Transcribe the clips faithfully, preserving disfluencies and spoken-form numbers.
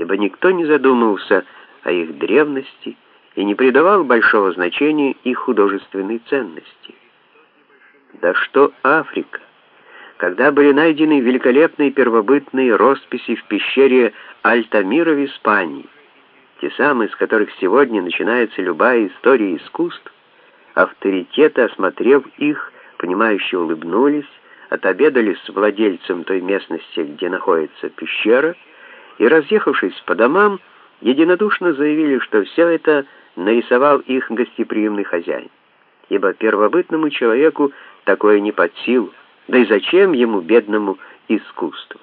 ибо никто не задумывался о их древности и не придавал большого значения их художественной ценности. Да что Африка! Когда были найдены великолепные первобытные росписи в пещере Альтамира в Испании, те самые, с которых сегодня начинается любая история искусств, авторитеты, осмотрев их, понимающе улыбнулись, отобедали с владельцем той местности, где находится пещера, и, разъехавшись по домам, единодушно заявили, что все это нарисовал их гостеприимный хозяин, ибо первобытному человеку такое не под силу, да и зачем ему, бедному, искусство?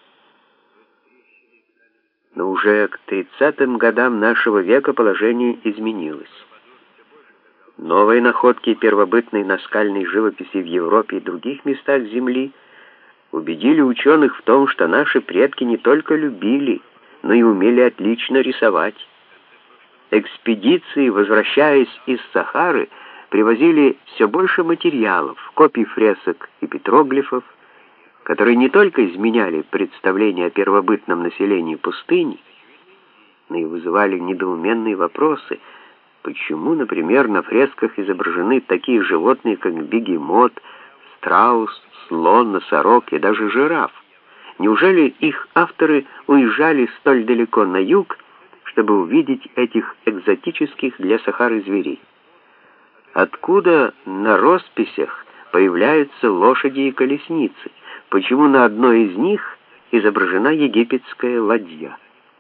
Но уже к тридцатым годам нашего века положение изменилось. Новые находки первобытной наскальной живописи в Европе и других местах Земли убедили ученых в том, что наши предки не только любили, но и умели отлично рисовать. Экспедиции, возвращаясь из Сахары, привозили все больше материалов, копий фресок и петроглифов, которые не только изменяли представление о первобытном населении пустыни, но и вызывали недоуменные вопросы. Почему, например, на фресках изображены такие животные, как бегемот, страус, слон, носорог и даже жираф? Неужели их авторы уезжали столь далеко на юг, чтобы увидеть этих экзотических для Сахары зверей? Откуда на росписях появляются лошади и колесницы? Почему на одной из них изображена египетская ладья?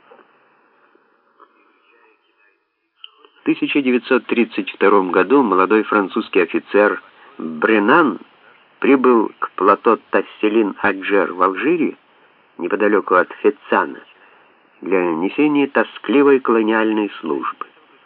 В тысяча девятьсот тридцать втором году молодой французский офицер Бренан прибыл к плато Тасселин-Аджер в Алжире, неподалеку от Фецана, для несения тоскливой колониальной службы.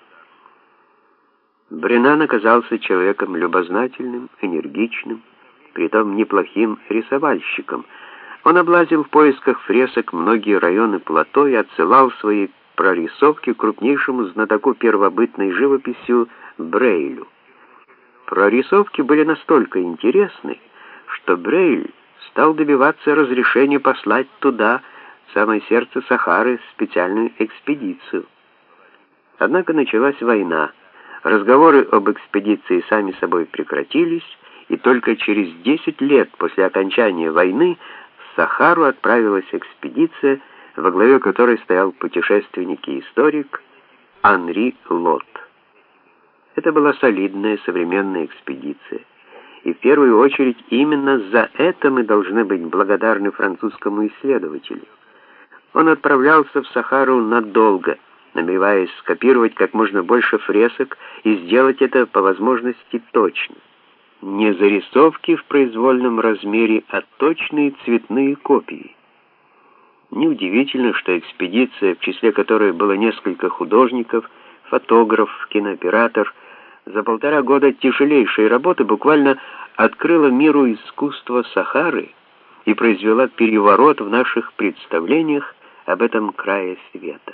Бренан оказался человеком любознательным, энергичным, притом неплохим рисовальщиком. Он облазил в поисках фресок многие районы плато и отсылал свои прорисовки крупнейшему знатоку первобытной живописью Брейлю. Прорисовки были настолько интересны, что Брейль стал добиваться разрешения послать туда, в самое сердце Сахары, специальную экспедицию. Однако началась война. Разговоры об экспедиции сами собой прекратились, и только через десять лет после окончания войны в Сахару отправилась экспедиция, во главе которой стоял путешественник и историк Анри Лот. Это была солидная современная экспедиция, и в первую очередь именно за это мы должны быть благодарны французскому исследователю. Он отправлялся в Сахару надолго, намереваясь скопировать как можно больше фресок и сделать это по возможности точно. Не зарисовки в произвольном размере, а точные цветные копии. Неудивительно, что экспедиция, в числе которой было несколько художников, фотограф, кинооператор, за полтора года тяжелейшей работы буквально открыла миру искусство Сахары и произвела переворот в наших представлениях об этом крае света.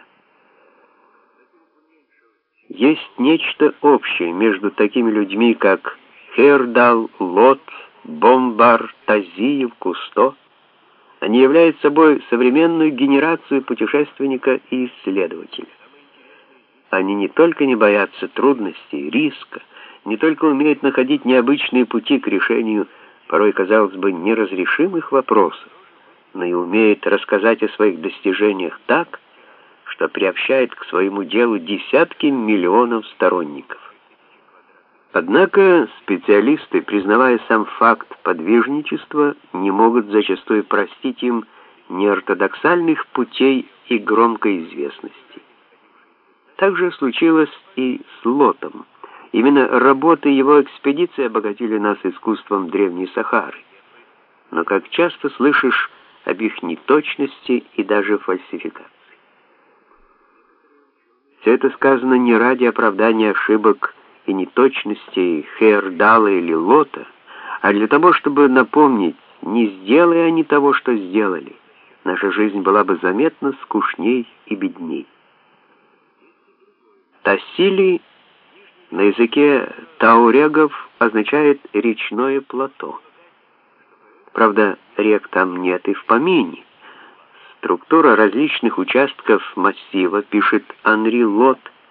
Есть нечто общее между такими людьми, как Хейердал, Лот, Бомбар, Тазиев, Кусто. Они являют собой современную генерацию путешественника и исследователя. Они не только не боятся трудностей, риска, не только умеют находить необычные пути к решению порой, казалось бы, неразрешимых вопросов, но и умеют рассказать о своих достижениях так, что приобщает к своему делу десятки миллионов сторонников. Однако специалисты, признавая сам факт подвижничества, не могут зачастую простить им неортодоксальных путей и громкой известности. Так же случилось и с Лотом. Именно работы его экспедиции обогатили нас искусством Древней Сахары. Но как часто слышишь об их неточности и даже фальсификации. Все это сказано не ради оправдания ошибок и неточностей Хейердала или Лота, а для того, чтобы напомнить, не сделая они того, что сделали, наша жизнь была бы заметно скучней и бедней. Тассили на языке таурегов означает «речное плато». Правда, рек там нет и в помине. Структура различных участков массива, пишет Анри Лот,